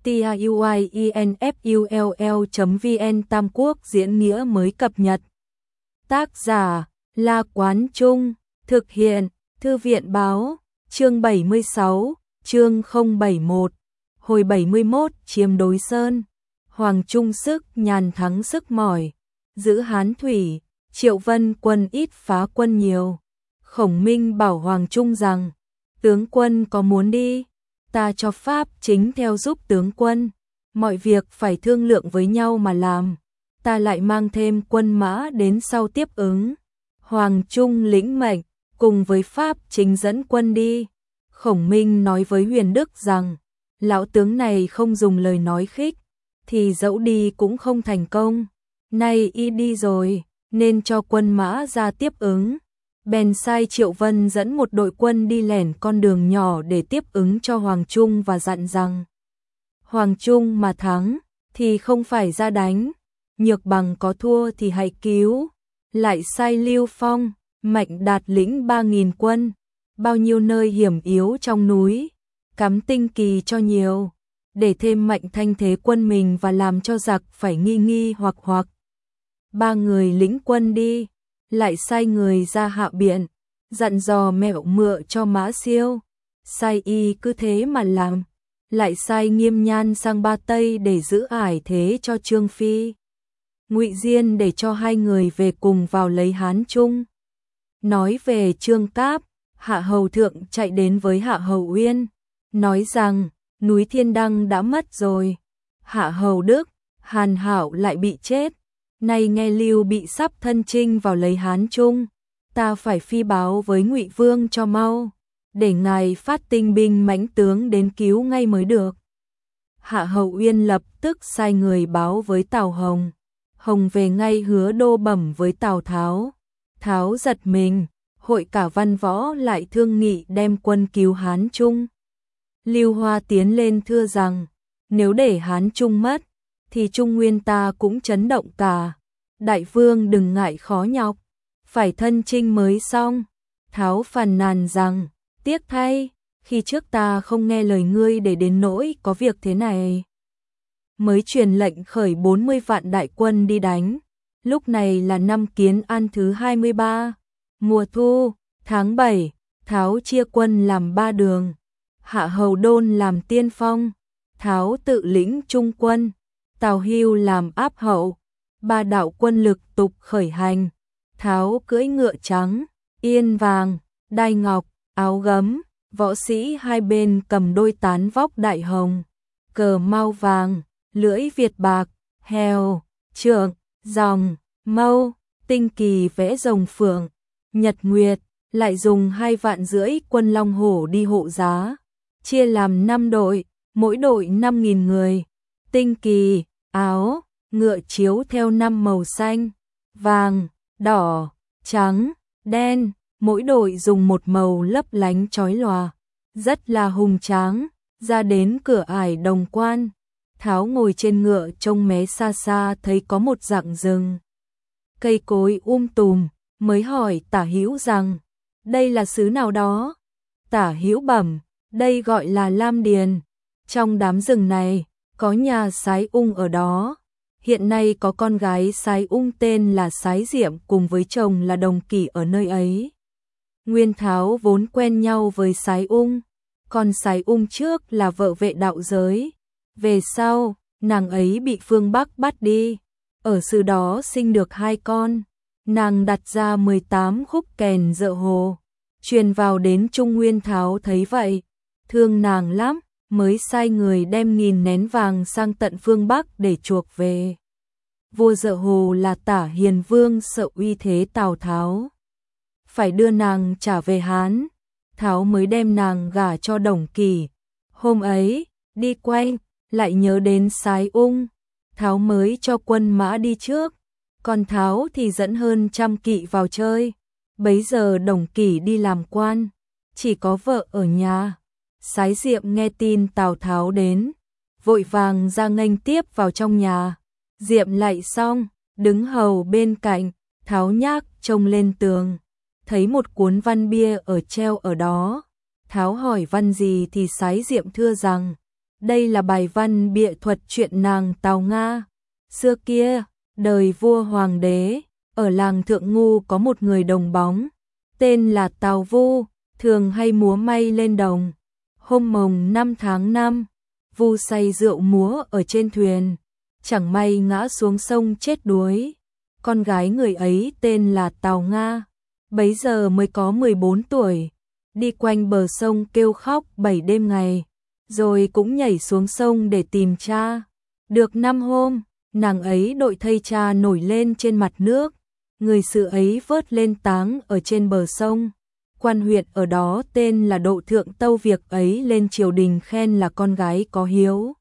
tiuinfull.vn Tam Quốc diễn nghĩa mới cập nhật. Tác giả La Quán Trung, thực hiện Thư viện Báo, chương 76, chương 071, hồi 71 chiếm đối sơn. Hoàng Trung sức nhàn thắng sức mỏi, giữ Hán thủy, Triệu Vân quân ít phá quân nhiều. Khổng Minh bảo Hoàng Trung rằng, tướng quân có muốn đi, ta cho Pháp chính theo giúp tướng quân, mọi việc phải thương lượng với nhau mà làm, ta lại mang thêm quân mã đến sau tiếp ứng. Hoàng Trung lĩnh mệnh, cùng với Pháp chính dẫn quân đi. Khổng Minh nói với Huyền Đức rằng, lão tướng này không dùng lời nói khích, thì dẫu đi cũng không thành công, nay y đi rồi, nên cho quân mã ra tiếp ứng. Bèn sai Triệu Vân dẫn một đội quân đi lẻn con đường nhỏ để tiếp ứng cho Hoàng Trung và dặn rằng, Hoàng Trung mà thắng, thì không phải ra đánh, nhược bằng có thua thì hãy cứu. Lại sai Lưu Phong, Mạnh Đạt lĩnh 3.000 quân, bao nhiêu nơi hiểm yếu trong núi, cắm tinh kỳ cho nhiều, để thêm mạnh thanh thế quân mình và làm cho giặc phải nghi nghi hoặc. Ba người lĩnh quân đi, lại sai người ra Hạ Biện, dặn dò mẹo mựa cho Mã Siêu, sai y cứ thế mà làm, lại sai Nghiêm Nhan sang Ba Tây để giữ ải thế cho Trương Phi, Ngụy Diên để cho hai người về cùng vào lấy Hán Trung. Nói về Trương Cáp, Hạ Hầu Thượng chạy đến với Hạ Hầu Uyên, nói rằng núi Thiên Đăng đã mất rồi, Hạ Hầu Đức, Hàn Hảo lại bị chết, nay nghe Lưu bị sắp thân chinh vào lấy Hán Trung, ta phải phi báo với Ngụy Vương cho mau, để ngài phát tinh binh mãnh tướng đến cứu ngay mới được. Hạ Hầu Uyên lập tức sai người báo với Tào Hồng, Hồng về ngay Hứa Đô bẩm với Tào Tháo, Tháo giật mình, hội cả văn võ lại thương nghị đem quân cứu Hán Trung. Lưu Hoa tiến lên thưa rằng, nếu để Hán Trung mất, thì Trung Nguyên ta cũng chấn động cả, đại vương đừng ngại khó nhọc, phải thân chinh mới xong. Tháo phàn nàn rằng, tiếc thay, khi trước ta không nghe lời ngươi để đến nỗi có việc thế này. Mới truyền lệnh khởi 40 vạn đại quân đi đánh, lúc này là năm Kiến An thứ 23, mùa thu, tháng 7, Tháo chia quân làm 3 đường, Hạ Hầu Đôn làm tiên phong, Tháo tự lĩnh trung quân, Tào Hưu làm áp hậu, 3 đạo quân lực tục khởi hành. Tháo cưỡi ngựa trắng, yên vàng, đai ngọc, áo gấm, võ sĩ hai bên cầm đôi tán vóc đại hồng, cờ mau vàng, lưỡi việt bạc, heo, trượng, ròng, mâu, tinh kỳ vẽ rồng phượng, nhật nguyệt, lại dùng 2,5 vạn quân long hổ đi hộ giá, chia làm 5 đội, mỗi đội 5.000 người, tinh kỳ, áo, ngựa chiếu theo 5 màu xanh, vàng, đỏ, trắng, đen, mỗi đội dùng một màu lấp lánh chói lòa, rất là hùng tráng. Ra đến cửa ải Đồng Quan, Tháo ngồi trên ngựa trông mé xa xa thấy có một rặng rừng, cây cối tùm, mới hỏi Tả Hữu rằng, đây là xứ nào đó? Tả Hữu bẩm, đây gọi là Lam Điền, trong đám rừng này có nhà Sái Ung ở đó. Hiện nay có con gái Sái Ung tên là Sái Diệm cùng với chồng là Đồng Kỷ ở nơi ấy. Nguyên Tháo vốn quen nhau với Sái Ung, còn Sái Ung trước là vợ vệ đạo giới. Về sau, nàng ấy bị phương Bắc bắt đi, ở xứ đó sinh được 2 con. Nàng đặt ra 18 khúc kèn dợ hồ, truyền vào đến Trung Nguyên. Tháo thấy vậy, thương nàng lắm, mới sai người đem 1000 nén vàng sang tận phương Bắc để chuộc về. Vua Dợ Hồ là Tả Hiền Vương sợ uy thế Tào Tháo, phải đưa nàng trả về Hán. Tháo mới đem nàng gả cho Đồng Kỷ. Hôm ấy, đi quay, lại nhớ đến Sái Ung, Tháo mới cho quân mã đi trước, còn Tháo thì dẫn hơn 100 kỵ vào chơi. Bấy giờ Đồng Kỷ đi làm quan, chỉ có vợ ở nhà. Sái Diệm nghe tin Tào Tháo đến, vội vàng ra nghênh tiếp vào trong nhà. Diệm lạy xong, đứng hầu bên cạnh, Tháo nhác trông lên tường, thấy một cuốn văn bia ở treo ở đó. Tháo hỏi văn gì thì Sái Diệm thưa rằng, Đây là bài văn bịa thuật chuyện nàng Tào Nga. Xưa kia, đời vua hoàng đế, ở làng Thượng Ngu có một người đồng bóng, tên là Tào Vu, thường hay múa may lên đồng. Hôm mồng 5 tháng 5, Vu say rượu múa ở trên thuyền, chẳng may ngã xuống sông chết đuối. Con gái người ấy tên là Tào Nga, bấy giờ mới có 14 tuổi, đi quanh bờ sông kêu khóc 7 đêm ngày, rồi cũng nhảy xuống sông để tìm cha. Được 5 hôm, nàng ấy đội thây cha nổi lên trên mặt nước, người sự ấy vớt lên táng ở trên bờ sông. Quan huyện ở đó tên là Độ Thượng tâu việc ấy lên triều đình khen là con gái có hiếu.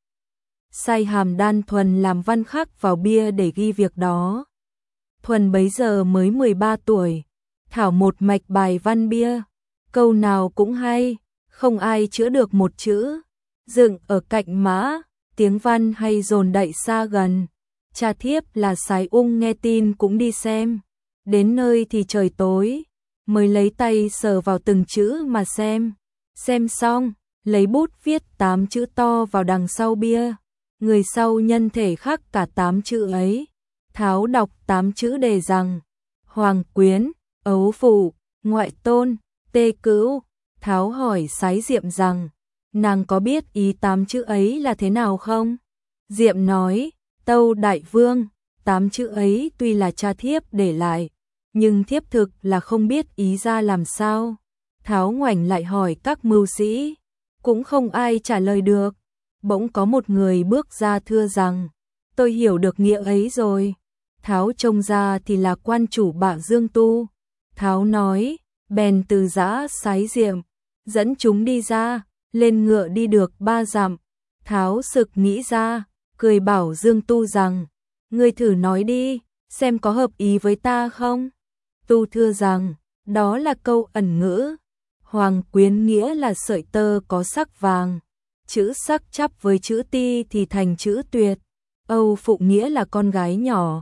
Sai Hàm Đan Thuần làm văn khắc vào bia để ghi việc đó. Thuần bấy giờ mới 13 tuổi, thảo một mạch bài văn bia, câu nào cũng hay, không ai chữa được một chữ. Dựng ở cạnh mã, tiếng văn hay dồn đậy xa gần. Cha thiếp là Sái Ung nghe tin cũng đi xem. Đến nơi thì trời tối, mới lấy tay sờ vào từng chữ mà xem. Xem xong, lấy bút viết 8 chữ to vào đằng sau bia. Người sau nhân thể khắc cả 8 chữ ấy. Tháo đọc 8 chữ đề rằng: Hoàng quyến, ấu phụ, ngoại tôn, tê cữu. Tháo hỏi Sái Diệm rằng: nàng có biết ý 8 chữ ấy là thế nào không? Diệm nói: tâu đại vương, 8 chữ ấy tuy là cha thiếp để lại, nhưng thiếp thực là không biết ý ra làm sao. Tháo ngoảnh lại hỏi các mưu sĩ, cũng không ai trả lời được. Bỗng có một người bước ra thưa rằng: tôi hiểu được nghĩa ấy rồi. Tháo trông ra thì là quan chủ Bạ Dương Tu. Tháo nói, bèn từ giã Sái Diệm, dẫn chúng đi ra, lên ngựa đi được 3 dặm. Tháo sực nghĩ ra, cười bảo Dương Tu rằng: ngươi thử nói đi, xem có hợp ý với ta không? Tu thưa rằng, đó là câu ẩn ngữ. Hoàng quyến nghĩa là sợi tơ có sắc vàng, chữ sắc chắp với chữ ti thì thành chữ tuyệt. Âu phụ nghĩa là con gái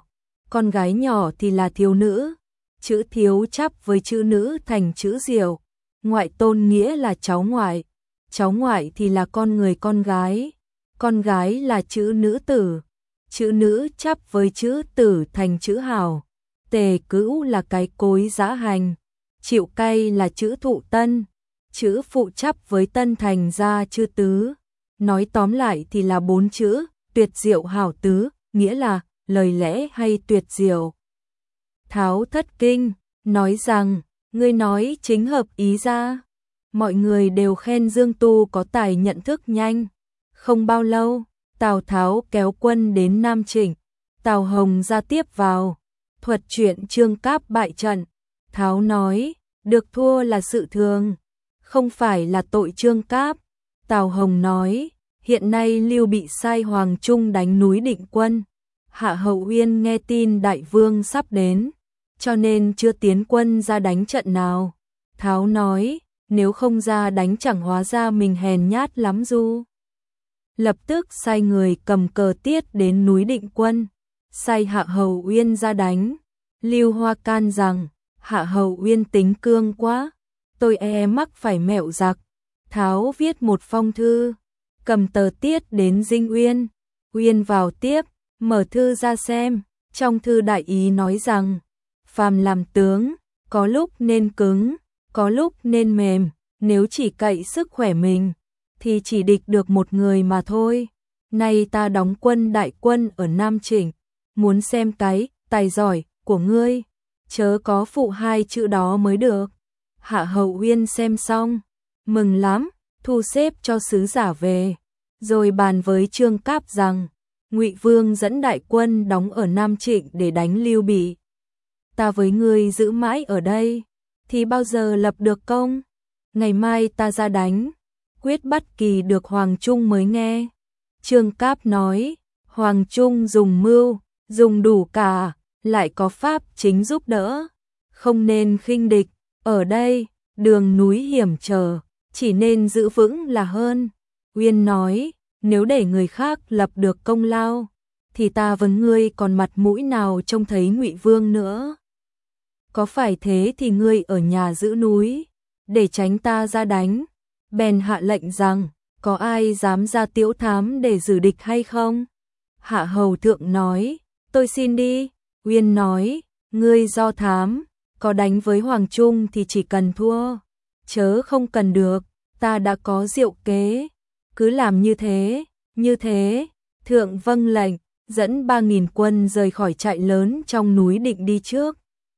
nhỏ thì là thiếu nữ, chữ thiếu chắp với chữ nữ thành chữ diệu. Ngoại tôn nghĩa là cháu ngoại thì là con người con gái là chữ nữ chắp với chữ tử thành chữ hảo. Tề cữu là cái cối giã hành, chịu cay là chữ thụ tân, chữ phụ chắp với tân thành ra chữ tứ. Nói tóm lại thì là 4 chữ, tuyệt diệu hảo tứ, nghĩa là lời lẽ hay tuyệt diệu. Tháo thất kinh, nói rằng, ngươi nói chính hợp ý ra. Mọi người đều khen Dương Tu có tài nhận thức nhanh. Không bao lâu, Tào Tháo kéo quân đến Nam Trịnh, Tào Hồng ra tiếp vào, thuật chuyện Trương Cáp bại trận. Tháo nói, được thua là sự thường, không phải là tội Trương Cáp. Tào Hồng nói, hiện nay Lưu Bị sai Hoàng Trung đánh núi Định Quân, Hạ Hậu Uyên nghe tin đại vương sắp đến, cho nên chưa tiến quân ra đánh trận nào. Tháo nói, nếu không ra đánh chẳng hóa ra mình hèn nhát lắm du. Lập tức sai người cầm cờ tiết đến núi Định Quân, sai Hạ Hậu Uyên ra đánh. Lưu Hoa can rằng, Hạ Hậu Uyên tính cương quá, tôi mắc phải mẹo giặc. Tháo viết một phong thư, cầm tờ tiết đến Dinh Uyên. Uyên vào tiếp, mở thư ra xem, trong thư đại ý nói rằng, phàm làm tướng, có lúc nên cứng, có lúc nên mềm, nếu chỉ cậy sức khỏe mình, thì chỉ địch được một người mà thôi. Nay ta đóng quân đại quân ở Nam Trịnh, muốn xem cái tài giỏi của ngươi, chớ có phụ 2 chữ đó mới được. Hạ Hậu Uyên xem xong, mừng lắm, thu xếp cho sứ giả về, rồi bàn với Trương Cáp rằng, Ngụy Vương dẫn đại quân đóng ở Nam Trịnh để đánh Lưu Bị. Ta với ngươi giữ mãi ở đây, thì bao giờ lập được công? Ngày mai ta ra đánh, quyết bắt kỳ được Hoàng Trung mới nghe. Trương Cáp nói, Hoàng Trung dùng mưu, dùng đủ cả, lại có pháp chính giúp đỡ, không nên khinh địch. Ở đây, đường núi hiểm trở, chỉ nên giữ vững là hơn. Uyên nói, nếu để người khác lập được công lao, thì ta với ngươi còn mặt mũi nào trông thấy Ngụy Vương nữa. Có phải thế thì ngươi ở nhà giữ núi, để tránh ta ra đánh. Bèn hạ lệnh rằng, có ai dám ra Tiễu Thám để giữ địch hay không? Hạ hầu thượng nói, tôi xin đi. Uyên nói, ngươi do thám, có đánh với Hoàng Trung thì chỉ cần thua, chớ không cần được, ta đã có diệu kế, cứ làm như thế. Thượng vâng lệnh, dẫn 3.000 quân rời khỏi trại lớn trong núi Định đi trước.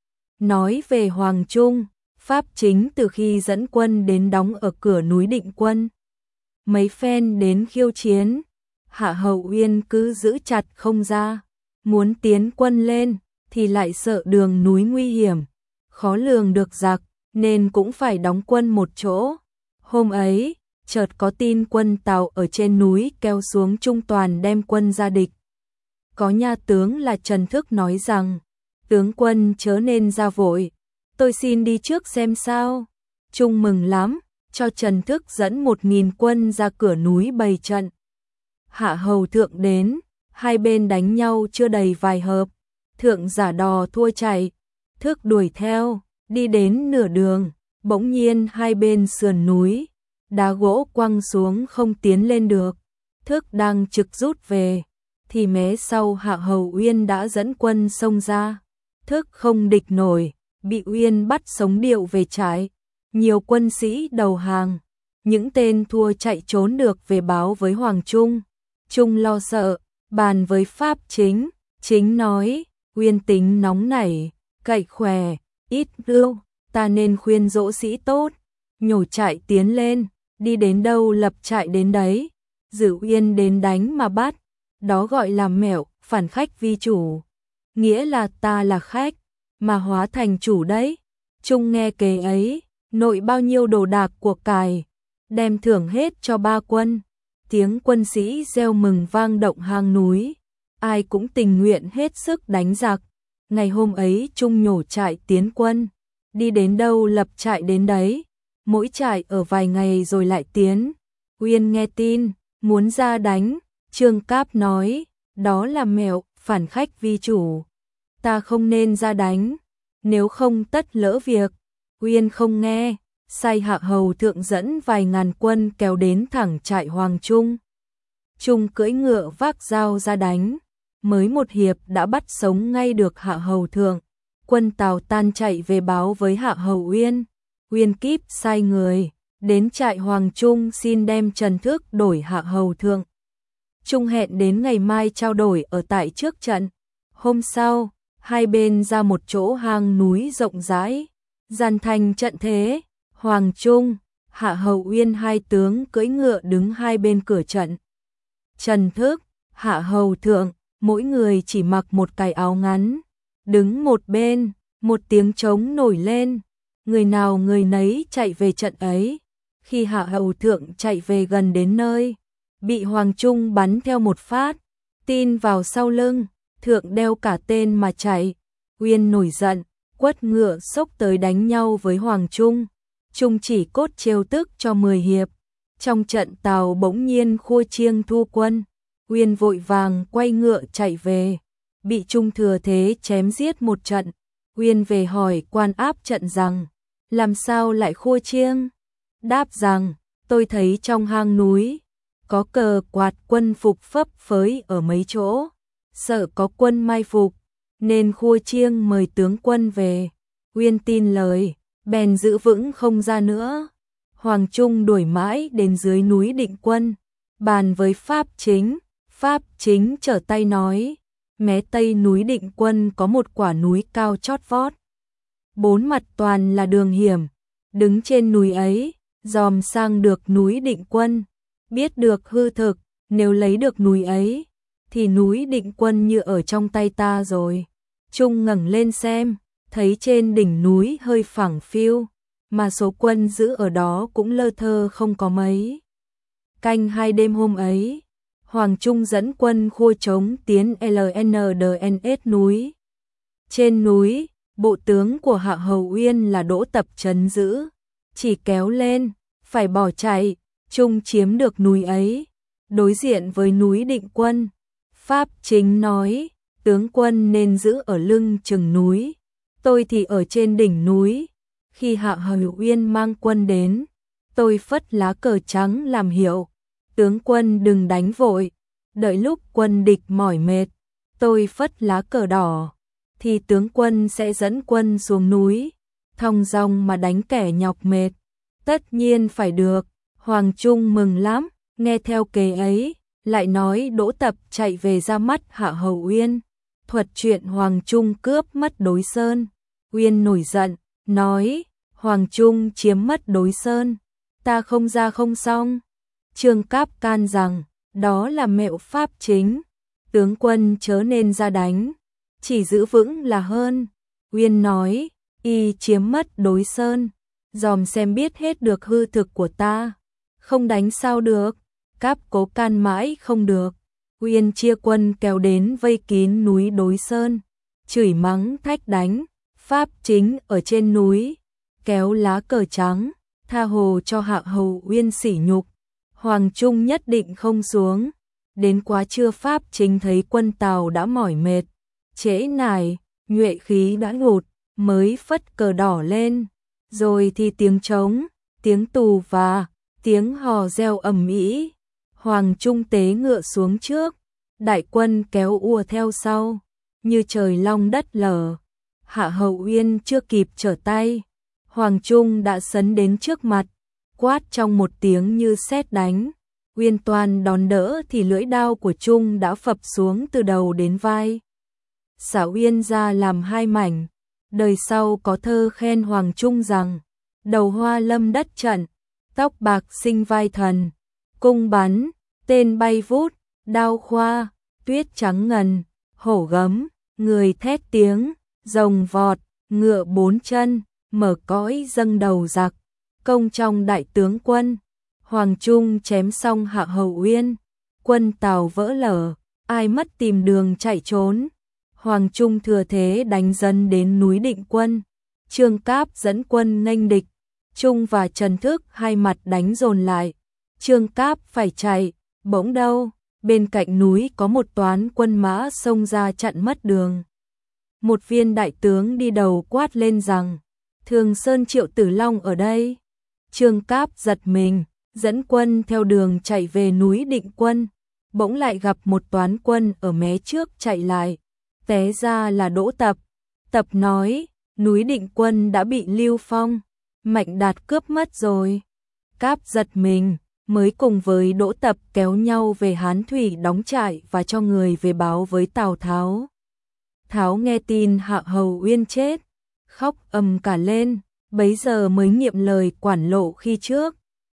Nói về Hoàng Trung, Pháp Chính từ khi dẫn quân đến đóng ở cửa núi Định quân, mấy phen đến khiêu chiến, Hạ Hầu Uyên cứ giữ chặt không ra, muốn tiến quân lên thì lại sợ đường núi nguy hiểm, khó lường được giặc, nên cũng phải đóng quân một chỗ. Hôm ấy, chợt có tin quân Tào ở trên núi kéo xuống Trung toàn đem quân ra địch. Có nha tướng là Trần Thức nói rằng, tướng quân chớ nên ra vội, tôi xin đi trước xem sao. Trung mừng lắm, cho Trần Thức dẫn 1.000 quân ra cửa núi bày trận. Hạ hầu thượng đến, hai bên đánh nhau chưa đầy vài hợp, thượng giả đò thua chạy, Thức đuổi theo, đi đến nửa đường, bỗng nhiên hai bên sườn núi, đá gỗ quăng xuống không tiến lên được. Thức đang trực rút về, thì mé sau Hạ Hầu Uyên đã dẫn quân xông ra. Thức không địch nổi, bị Uyên bắt sống điệu về trại. Nhiều quân sĩ đầu hàng, những tên thua chạy trốn được về báo với Hoàng Trung. Trung lo sợ, bàn với Pháp Chính, Chính nói, Uyên tính nóng nảy, cậy khỏe, ít rượu, ta nên khuyên dỗ sĩ tốt, nhổ trại tiến lên, đi đến đâu lập trại đến đấy, giữ Uyên đến đánh mà bắt, đó gọi là mẹo, phản khách vi chủ, nghĩa là ta là khách, mà hóa thành chủ đấy. Trung nghe kế ấy, nội bao nhiêu đồ đạc của cải, đem thưởng hết cho 3 quân. Tiếng quân sĩ reo mừng vang động hang núi, ai cũng tình nguyện hết sức đánh giặc. Ngày hôm ấy Trung nhổ trại tiến quân, đi đến đâu lập trại đến đấy, mỗi trại ở vài ngày rồi lại tiến. Uyên nghe tin, muốn ra đánh, Trương Cáp nói, đó là mẹo, phản khách vi chủ, ta không nên ra đánh, nếu không tất lỡ việc. Uyên không nghe, sai Hạ Hầu thượng dẫn vài ngàn quân kéo đến thẳng trại Hoàng Trung. Trung cưỡi ngựa vác dao ra đánh, mới một hiệp đã bắt sống ngay được Hạ Hầu thượng. Quân Tào tan chạy về báo với Hạ Hầu Uyên. Uyên kíp sai người đến trại Hoàng Trung xin đem Trần Thức đổi Hạ Hầu thượng. Trung hẹn đến ngày mai trao đổi ở tại trước trận. Hôm sau, hai bên ra một chỗ hang núi rộng rãi, dàn thành trận thế. Hoàng Trung, Hạ Hầu Uyên hai tướng cưỡi ngựa đứng hai bên cửa trận. Trần Thức, Hạ Hầu thượng, mỗi người chỉ mặc một cái áo ngắn, đứng một bên, một tiếng trống nổi lên, người nào người nấy chạy về trận ấy. Khi Hạ Hầu thượng chạy về gần đến nơi, bị Hoàng Trung bắn theo một phát, tin vào sau lưng, thượng đeo cả tên mà chạy. Uyên nổi giận, quất ngựa xốc tới đánh nhau với Hoàng Trung. Trung chỉ cốt trêu tức cho 10 hiệp. Trong trận Tào bỗng nhiên khua chiêng thu quân, Uyên vội vàng quay ngựa chạy về, bị Trung thừa thế chém giết một trận. Uyên về hỏi quan áp trận rằng, làm sao lại khua chiêng? Đáp rằng, tôi thấy trong hang núi có cờ quạt quân phục phấp phới ở mấy chỗ, sợ có quân mai phục, nên khua chiêng mời tướng quân về. Uyên tin lời, bèn giữ vững không ra nữa. Hoàng Trung đuổi mãi đến dưới núi Định quân, bàn với Pháp Chính. Pháp Chính trở tay nói, mé tây núi Định quân có một quả núi cao chót vót, 4 mặt toàn là đường hiểm, đứng trên núi ấy, dòm sang được núi Định quân, biết được hư thực, nếu lấy được núi ấy, thì núi Định quân như ở trong tay ta rồi. Trung ngẩng lên xem, thấy trên đỉnh núi hơi phẳng phiu, mà số quân giữ ở đó cũng lơ thơ không có mấy. Canh 2 đêm hôm ấy, Hoàng Trung dẫn quân khua trống tiến LNDNS núi. Trên núi, bộ tướng của Hạ Hầu Uyên là Đỗ Tập trấn giữ, chỉ kéo lên, phải bỏ chạy. Trung chiếm được núi ấy, đối diện với núi Định quân. Pháp Chính nói, tướng quân nên giữ ở lưng chừng núi, tôi thì ở trên đỉnh núi. Khi Hạ Hầu Uyên mang quân đến, tôi phất lá cờ trắng làm hiệu, tướng quân đừng đánh vội, đợi lúc quân địch mỏi mệt, tôi phất lá cờ đỏ, thì tướng quân sẽ dẫn quân xuống núi, thong dong mà đánh kẻ nhọc mệt. Tất nhiên phải được, Hoàng Trung mừng lắm, nghe theo kế ấy, lại nói Đỗ Tập chạy về ra mắt Hạ Hầu Uyên, thuật chuyện Hoàng Trung cướp mất Đối Sơn. Uyên nổi giận, nói, Hoàng Trung chiếm mất Đối Sơn, ta không ra không xong. Trương Cáp can rằng, đó là mẹo pháp chính, tướng quân chớ nên ra đánh, chỉ giữ vững là hơn. Uyên nói, y chiếm mất Đối Sơn, dòm xem biết hết được hư thực của ta, không đánh sao được. Cáp cố can mãi không được, Uyên chia quân kéo đến vây kín núi Đối Sơn, chửi mắng thách đánh, pháp chính ở trên núi, kéo lá cờ trắng, tha hồ cho Hạ Hầu Uyên sỉ nhục. Hoàng Trung nhất định không xuống, đến quá trưa pháp chính thấy quân Tào đã mỏi mệt, trễ nải, nhuệ khí đã ngụt, mới phất cờ đỏ lên, rồi thì tiếng trống, tiếng tù và tiếng hò reo ầm ĩ. Hoàng Trung tế ngựa xuống trước, đại quân kéo ùa theo sau, như trời long đất lở. Hạ Hầu Uyên chưa kịp trở tay, Hoàng Trung đã sấn đến trước mặt, quát trong một tiếng như sét đánh. Uyên toàn đón đỡ thì lưỡi đao của Trung đã phập xuống từ đầu đến vai, xả Uyên ra làm hai mảnh. Đời sau có thơ khen Hoàng Trung rằng, đầu hoa lâm đất trận, tóc bạc sinh vai thần, cung bắn, tên bay vút, đao khoa, tuyết trắng ngần, hổ gấm, người thét tiếng, rồng vọt, ngựa bốn chân, mở cõi dâng đầu giặc, công trong đại tướng quân. Hoàng Trung chém xong Hạ Hầu Uyên, quân Tào vỡ lở, ai mất tìm đường chạy trốn. Hoàng Trung thừa thế đánh dần đến núi Định Quân, Trương Cáp dẫn quân nghênh địch, Trung và Trần Thức hai mặt đánh dồn lại, Trương Cáp phải chạy, bỗng đâu, bên cạnh núi có một toán quân mã xông ra chặn mất đường. Một viên đại tướng đi đầu quát lên rằng, Thường Sơn Triệu Tử Long ở đây. Trương Cáp giật mình, dẫn quân theo đường chạy về núi Định Quân, bỗng lại gặp một toán quân ở mé trước chạy lại, té ra là Đỗ Tập. Tập nói, núi Định Quân đã bị Lưu Phong, Mạnh Đạt cướp mất rồi. Cáp giật mình, mới cùng với Đỗ Tập kéo nhau về Hán Thủy đóng trại và cho người về báo với Tào Tháo. Tháo nghe tin Hạ Hầu Uyên chết, khóc ầm cả lên, bấy giờ mới nghiệm lời quản lộ khi trước.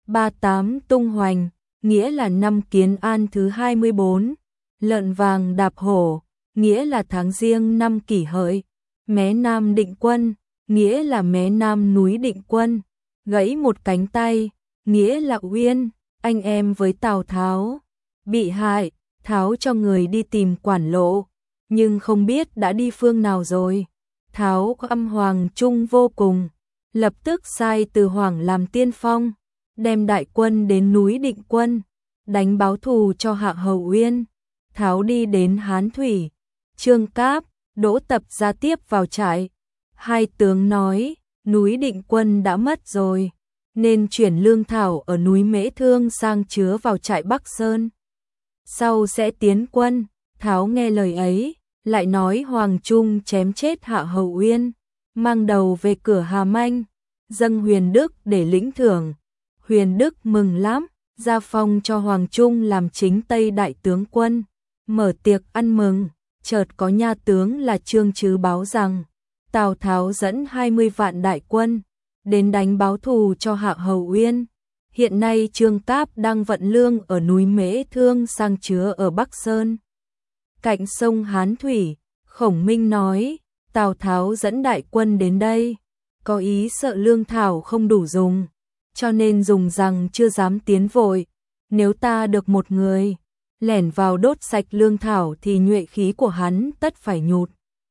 38 tung hoành, nghĩa là năm Kiến An thứ 24, lợn vàng đạp hổ, nghĩa là tháng Giêng năm Kỷ Hợi, mé Nam Định Quân, nghĩa là mé Nam núi Định Quân, gãy một cánh tay, nghĩa là Uyên, anh em với Tào Tháo, bị hại. Tháo cho người đi tìm quản lộ, nhưng không biết đã đi phương nào rồi. Tháo có âm Hoàng Trung vô cùng, lập tức sai Từ Hoàng làm tiên phong, đem đại quân đến núi Định Quân, đánh báo thù cho Hạ Hầu Uyên. Tháo đi đến Hán Thủy, Trương Cáp, Đỗ Tập ra tiếp vào trại. Hai tướng nói, núi Định Quân đã mất rồi, nên chuyển lương thảo ở núi Mễ Thương sang chứa vào trại Bắc Sơn, sau sẽ tiến quân. Tháo nghe lời ấy, lại nói Hoàng Trung chém chết Hạ Hầu Uyên, mang đầu về cửa Hà Manh, dâng Huyền Đức để lĩnh thưởng. Huyền Đức mừng lắm, ra phong cho Hoàng Trung làm chính Tây đại tướng quân, mở tiệc ăn mừng. Chợt có nha tướng là Trương Trứ báo rằng, Tào Tháo dẫn 20 vạn đại quân đến đánh báo thù cho Hạ Hầu Uyên. Hiện nay Trương Cáp đang vận lương ở núi Mễ Thương sang chứa ở Bắc Sơn, cạnh sông Hán Thủy. Khổng Minh nói, Tào Tháo dẫn đại quân đến đây, có ý sợ lương thảo không đủ dùng, cho nên dùng rằng chưa dám tiến vội. Nếu ta được một người lẻn vào đốt sạch lương thảo thì nhuệ khí của hắn tất phải nhụt.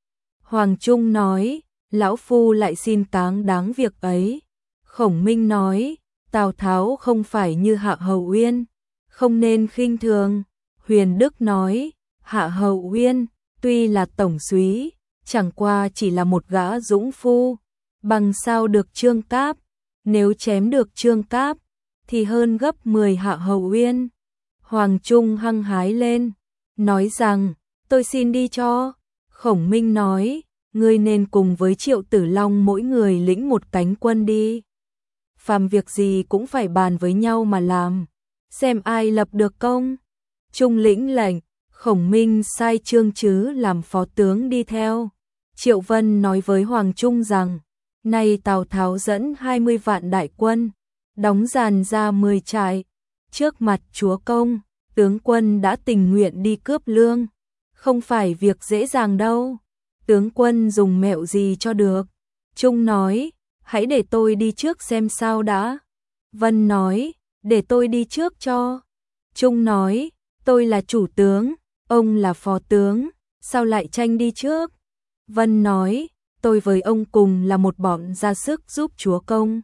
Hoàng Trung nói, lão phu lại xin cáng đáng việc ấy. Khổng Minh nói, Tào Tháo không phải như Hạ Hầu Uyên, không nên khinh thường. Huyền Đức nói, Hạ Hầu Uyên tuy là tổng súy, chẳng qua chỉ là một gã dũng phu, bằng sao được Trương Cáp. Nếu chém được Trương Cáp thì hơn gấp 10 Hạ Hầu Uyên. Hoàng Trung hăng hái lên, nói rằng, tôi xin đi cho. Khổng Minh nói, ngươi nên cùng với Triệu Tử Long mỗi người lĩnh một cánh quân đi. Phàm việc gì cũng phải bàn với nhau mà làm, xem ai lập được công. Trung lĩnh lệnh, Khổng Minh sai Trương Trứ làm phó tướng đi theo. Triệu Vân nói với Hoàng Trung rằng, nay Tào Tháo dẫn 20 vạn đại quân, đóng dàn ra 10 trại, trước mặt chúa công, tướng quân đã tình nguyện đi cướp lương, không phải việc dễ dàng đâu. Tướng quân dùng mẹo gì cho được? Trung nói, hãy để tôi đi trước xem sao đã. Vân nói, để tôi đi trước cho. Trung nói, tôi là chủ tướng, ông là phó tướng, sao lại tranh đi trước? Vân nói, tôi với ông cùng là một bọn ra sức giúp chúa công.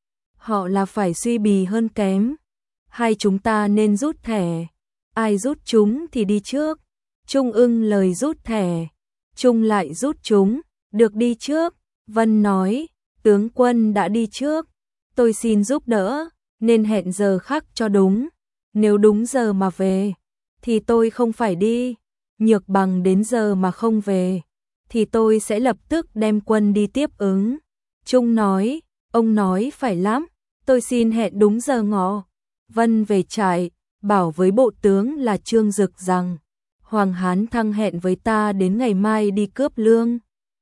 Họ là phải suy bì hơn kém. Hai chúng ta nên rút thẻ. Ai rút chúng thì đi trước. Trung ưng lời rút thẻ. Trung lại rút chúng, được đi trước. Vân nói, tướng quân đã đi trước, tôi xin giúp đỡ, nên hẹn giờ khác cho đúng. Nếu đúng giờ mà về, thì tôi không phải đi. Nhược bằng đến giờ mà không về, thì tôi sẽ lập tức đem quân đi tiếp ứng. Trung nói, ông nói phải lắm, tôi xin hẹn đúng giờ ngọ. Vân về trại, bảo với bộ tướng là Trương Dực rằng, Hoàng Hán Thăng hẹn với ta đến ngày mai đi cướp lương.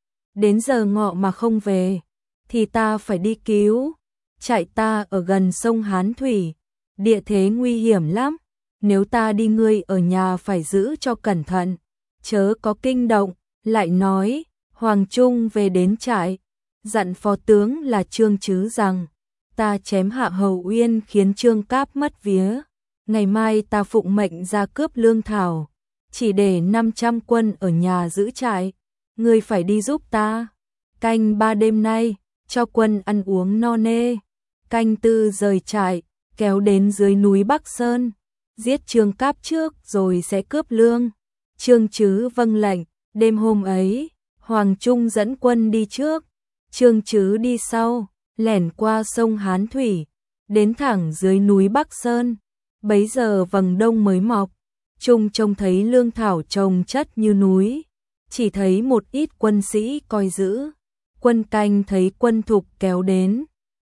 Đến giờ ngọ mà không về, thì ta phải đi cứu. Trại ta ở gần sông Hán Thủy, địa thế nguy hiểm lắm. Nếu ta đi ngươi ở nhà phải giữ cho cẩn thận, chớ có kinh động. Lại nói, Hoàng Trung về đến trại, dặn phó tướng là Trương Trứ rằng, ta chém hạ Hầu Uyên khiến Trương Cáp mất vía. Ngày mai ta phụng mệnh ra cướp lương thảo, chỉ để 500 quân ở nhà giữ trại. Ngươi phải đi giúp ta. Canh 3 đêm nay, cho quân ăn uống no nê. Canh 4 rời trại, kéo đến dưới núi Bắc Sơn, giết Trương Cáp trước rồi sẽ cướp lương. Trương Trứ vâng lệnh. Đêm hôm ấy, Hoàng Trung dẫn quân đi trước, Trương Trứ đi sau, lẻn qua sông Hán Thủy, đến thẳng dưới núi Bắc Sơn. Bấy giờ vầng đông mới mọc, Trung trông thấy lương thảo trồng chất như núi, chỉ thấy một ít quân sĩ coi giữ. Quân canh thấy quân thục kéo đến,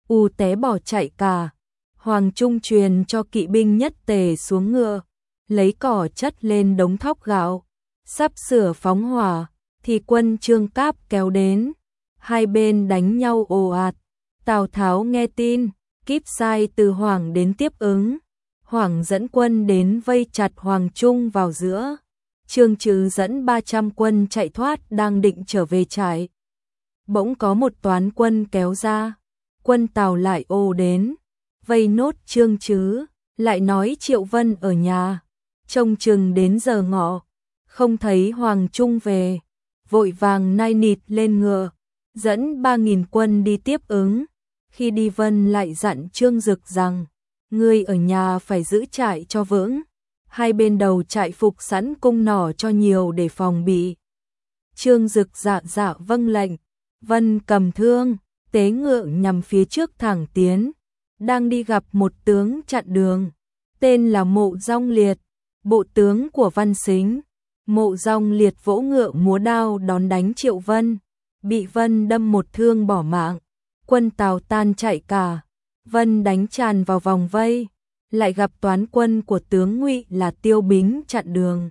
té bỏ chạy cả. Hoàng Trung truyền cho kỵ binh nhất tề xuống ngựa, lấy cỏ chất lên đống thóc gạo, sắp sửa phóng hỏa, thì quân Trương Cáp kéo đến. Hai bên đánh nhau ồ ạt. Tào Tháo nghe tin, kíp sai từ Hoàng đến tiếp ứng. Hoàng dẫn quân đến vây chặt Hoàng Trung vào giữa. Trương Trứ dẫn 300 quân chạy thoát đang định trở về trại. Bỗng có một toán quân kéo ra. Quân Tào lại ồ đến, vây nốt Trương Trứ, lại nói Triệu Vân ở nhà, trông chừng đến giờ ngọ, không thấy Hoàng Trung về, vội vàng nai nịt lên ngựa, dẫn 3.000 quân đi tiếp ứng. Khi đi Vân lại dặn Trương Dực rằng, ngươi ở nhà phải giữ trại cho vững, hai bên đầu trại phục sẵn cung nỏ cho nhiều để phòng bị. Trương Dực dạ dạ vâng lệnh. Vân cầm thương, tế ngựa nhằm phía trước thẳng tiến, đang đi gặp một tướng chặn đường, tên là Mộ Dong Liệt, bộ tướng của Văn Sính. Mộ Dong Liệt vỗ ngựa múa đao đón đánh Triệu Vân, bị Vân đâm một thương bỏ mạng. Quân Tào tan chạy cả, Vân đánh tràn vào vòng vây, lại gặp toán quân của tướng Ngụy là Tiêu Bính chặn đường.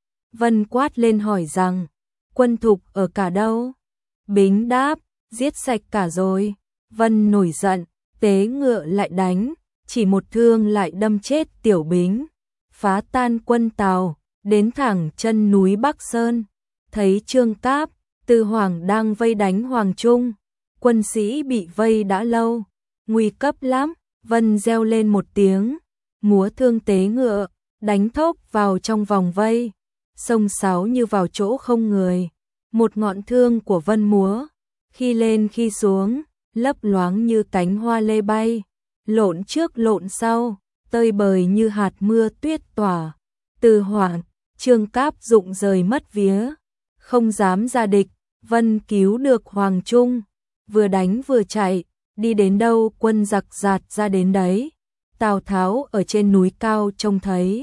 Vân quát lên hỏi rằng, quân thục ở cả đâu? Bính đáp, giết sạch cả rồi. Vân nổi giận, tế ngựa lại đánh, chỉ một thương lại đâm chết Tiểu Bính, phá tan quân Tào, đến thẳng chân núi Bắc Sơn. Thấy Trương Cáp, Từ Hoàng đang vây đánh Hoàng Trung, quân sĩ bị vây đã lâu, nguy cấp lắm. Vân reo lên một tiếng, múa thương tế ngựa, đánh thốc vào trong vòng vây, xông xáo như vào chỗ không người. Một ngọn thương của Vân múa, khi lên khi xuống, lấp loáng như cánh hoa lê bay, lộn trước lộn sau, tơi bời như hạt mưa tuyết tỏa. Từ Hoàng, Trương Cáp rụng rời mất vía, không dám ra địch. Vân cứu được Hoàng Trung, vừa đánh vừa chạy, đi đến đâu quân giặc giạt ra đến đấy. Tào Tháo ở trên núi cao trông thấy,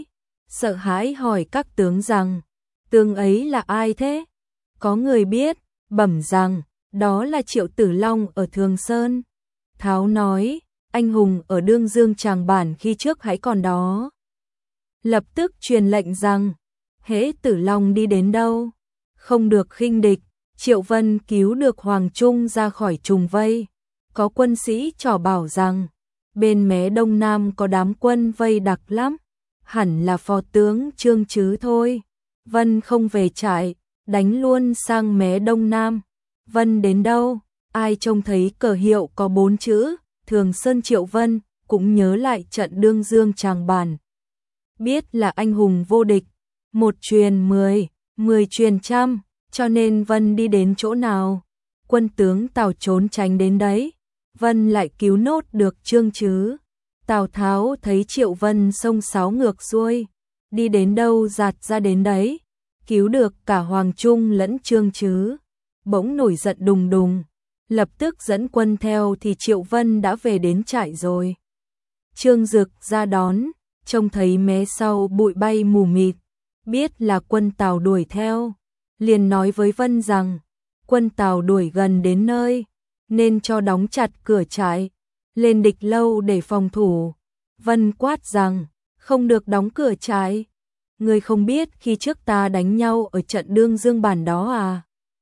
sợ hãi hỏi các tướng rằng, tướng ấy là ai thế? Có người biết, bẩm rằng, đó là Triệu Tử Long ở Thường Sơn. Tháo nói, anh hùng ở Đương Dương Tràng Bản khi trước hãy còn đó. Lập tức truyền lệnh rằng, hễ Tử Long đi đến đâu, không được khinh địch. Triệu Vân cứu được Hoàng Trung ra khỏi trùng vây. Có quân sĩ trò bảo rằng, bên mé đông nam có đám quân vây đặc lắm, hẳn là phò tướng Trương chứ thôi. Vân không về trại, đánh luôn sang mé đông nam. Vân đến đâu, ai trông thấy cờ hiệu có 4 chữ, Thường Sơn Triệu Vân, cũng nhớ lại trận Đương Dương Tràng Bản. Biết là anh hùng vô địch, 1 truyền 10, 10 truyền trăm, cho nên Vân đi đến chỗ nào, quân tướng Tào trốn tránh đến đấy. Vân lại cứu nốt được Trương chứ. Tào Tháo thấy Triệu Vân xông xáo ngược xuôi, đi đến đâu giạt ra đến đấy, cứu được cả Hoàng Trung lẫn Trương chứ. Bỗng nổi giận đùng đùng, lập tức dẫn quân theo thì Triệu Vân đã về đến trại rồi. Trương Dực ra đón, trông thấy mé sau bụi bay mù mịt, biết là quân Tào đuổi theo, liền nói với Vân rằng, quân Tào đuổi gần đến nơi, nên cho đóng chặt cửa trại, lên địch lâu để phòng thủ. Vân quát rằng, không được đóng cửa trại. Ngươi không biết khi trước ta đánh nhau ở trận Đương Dương Bản đó à?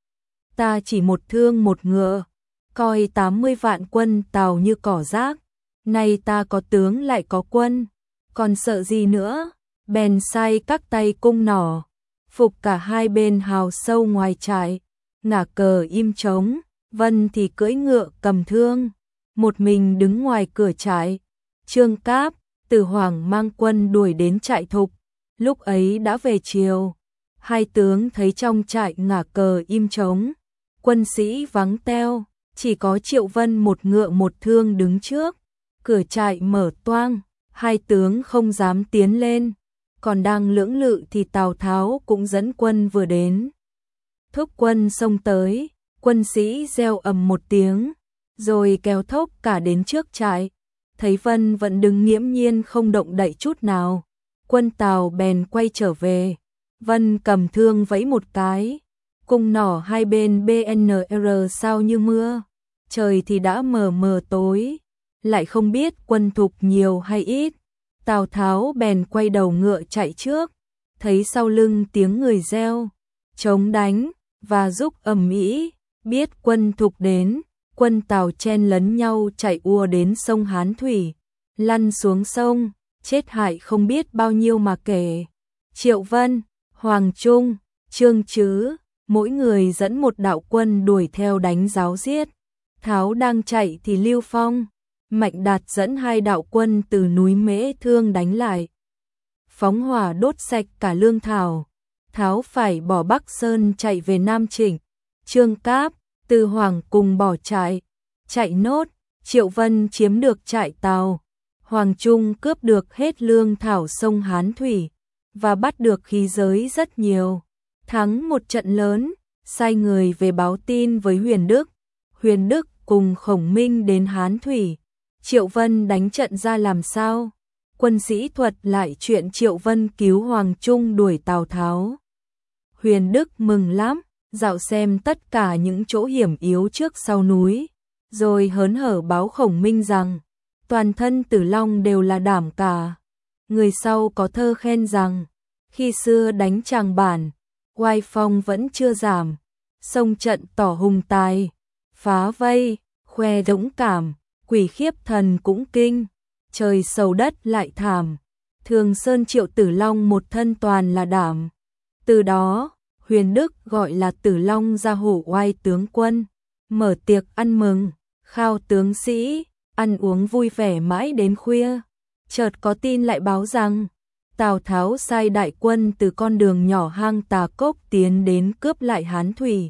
Ta chỉ một thương một ngựa, coi 80 vạn quân Tào như cỏ rác. Nay ta có tướng lại có quân, còn sợ gì nữa? Bèn sai các tay cung nỏ, phục cả hai bên hào sâu ngoài trại, ngả cờ im trống. Vân thì cưỡi ngựa cầm thương, một mình đứng ngoài cửa trại. Trương Cáp, Từ Hoàng mang quân đuổi đến trại Thục. Lúc ấy đã về chiều, hai tướng thấy trong trại ngả cờ im trống, quân sĩ vắng teo, chỉ có Triệu Vân một ngựa một thương đứng trước. Cửa trại mở toang, hai tướng không dám tiến lên, còn đang lưỡng lự thì Tào Tháo cũng dẫn quân vừa đến. Thúc quân xông tới, quân sĩ reo ầm một tiếng, rồi kéo thốc cả đến trước trại. Thấy Vân vẫn đứng nghiễm nhiên không động đậy chút nào, quân Tào bèn quay trở về. Vân cầm thương vẫy một cái, cung nỏ hai bên BNR sao như mưa. Trời thì đã mờ mờ tối, lại không biết quân Thục nhiều hay ít. Tào Tháo bèn quay đầu ngựa chạy trước, thấy sau lưng tiếng người reo, chống đánh và giúp ầm ĩ. Biết quân Thục đến, quân Tào chen lấn nhau chạy ùa đến sông Hán Thủy, lăn xuống sông, chết hại không biết bao nhiêu mà kể. Triệu Vân, Hoàng Trung, Trương chứ, mỗi người dẫn một đạo quân đuổi theo đánh ráo giết. Tháo đang chạy thì Lưu Phong, Mạnh Đạt dẫn hai đạo quân từ núi Mễ Thương đánh lại. Phóng hỏa đốt sạch cả lương thảo. Tháo phải bỏ Bắc Sơn chạy về Nam Trịnh. Trương Cáp, Từ Hoàng cùng bỏ trại, chạy nốt. Triệu Vân chiếm được trại Tào. Hoàng Trung cướp được hết lương thảo sông Hán Thủy và bắt được khí giới rất nhiều. Thắng một trận lớn, sai người về báo tin với Huyền Đức. Huyền Đức cùng Khổng Minh đến Hán Thủy. Triệu Vân đánh trận ra làm sao? Quân sĩ thuật lại chuyện Triệu Vân cứu Hoàng Trung đuổi Tào Tháo. Huyền Đức mừng lắm, dạo xem tất cả những chỗ hiểm yếu trước sau núi, rồi hớn hở báo Khổng Minh rằng, toàn thân Tử Long đều là đảm cả. Người sau có thơ khen rằng, khi xưa đánh Tràng Bản, oai phong vẫn chưa giảm, xông trận tỏ hùng tài, phá vây, khoe dũng cảm, quỷ khiếp thần cũng kinh, trời sầu đất lại thảm. Thường Sơn Triệu Tử Long một thân toàn là đảm. Từ đó, Huyền Đức gọi là Tử Long gia hổ oai tướng quân, mở tiệc ăn mừng, khao tướng sĩ, ăn uống vui vẻ mãi đến khuya. Chợt có tin lại báo rằng, Tào Tháo sai đại quân từ con đường nhỏ hang Tà Cốc tiến đến cướp lại Hán Thủy.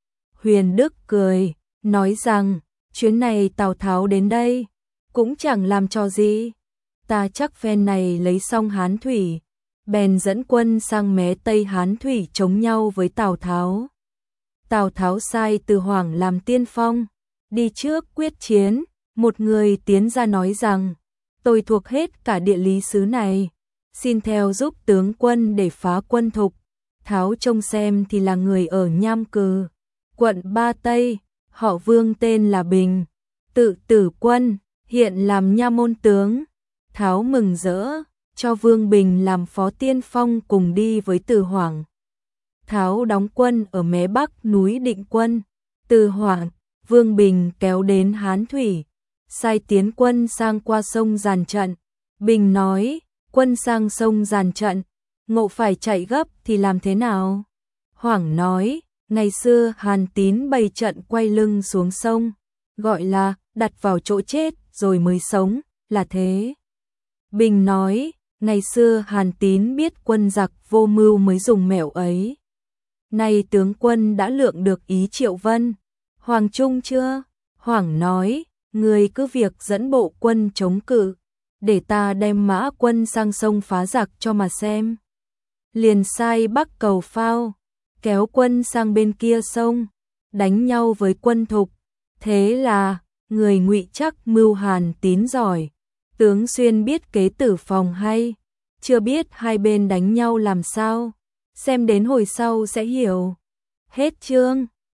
Huyền Đức cười, nói rằng, chuyến này Tào Tháo đến đây, cũng chẳng làm trò gì. Ta chắc phen này lấy xong Hán Thủy, bèn dẫn quân sang mé Tây Hán Thủy chống nhau với Tào Tháo. Tào Tháo sai Từ Hoàng làm tiên phong, đi trước quyết chiến. Một người tiến ra nói rằng, tôi thuộc hết cả địa lý xứ này, xin theo giúp tướng quân để phá quân Thục. Tháo trông xem thì là người ở Nham Cừ, quận Ba Tây, họ Vương tên là Bình, tự Tử Quân, hiện làm nha môn tướng. Tháo mừng rỡ, cho Vương Bình làm phó tiên phong cùng đi với Từ Hoảng. Tháo đóng quân ở mé bắc núi Định Quân. Từ Hoảng, Vương Bình kéo đến Hán Thủy, sai tiến quân sang qua sông dàn trận. Bình nói, quân sang sông dàn trận, Ngộ phải chạy gấp thì làm thế nào? Hoảng nói, ngày xưa Hàn Tín bày trận quay lưng xuống sông, gọi là đặt vào chỗ chết rồi mới sống, là thế. Bình nói, ngày xưa Hàn Tín biết quân giặc vô mưu mới dùng mẹo ấy. Nay tướng quân đã lượng được ý Triệu Vân, Hoàng Trung chưa? Hoảng nói, người cứ việc dẫn bộ quân chống cự, để ta đem mã quân sang sông phá giặc cho mà xem. Liền sai Bắc Cầu Phao, kéo quân sang bên kia sông, đánh nhau với quân Thục. Thế là, người ngụy chắc mưu Hàn Tín giỏi, tướng Xuyên biết kế tử phòng hay, chưa biết hai bên đánh nhau làm sao, xem đến hồi sau sẽ hiểu. Hết chương.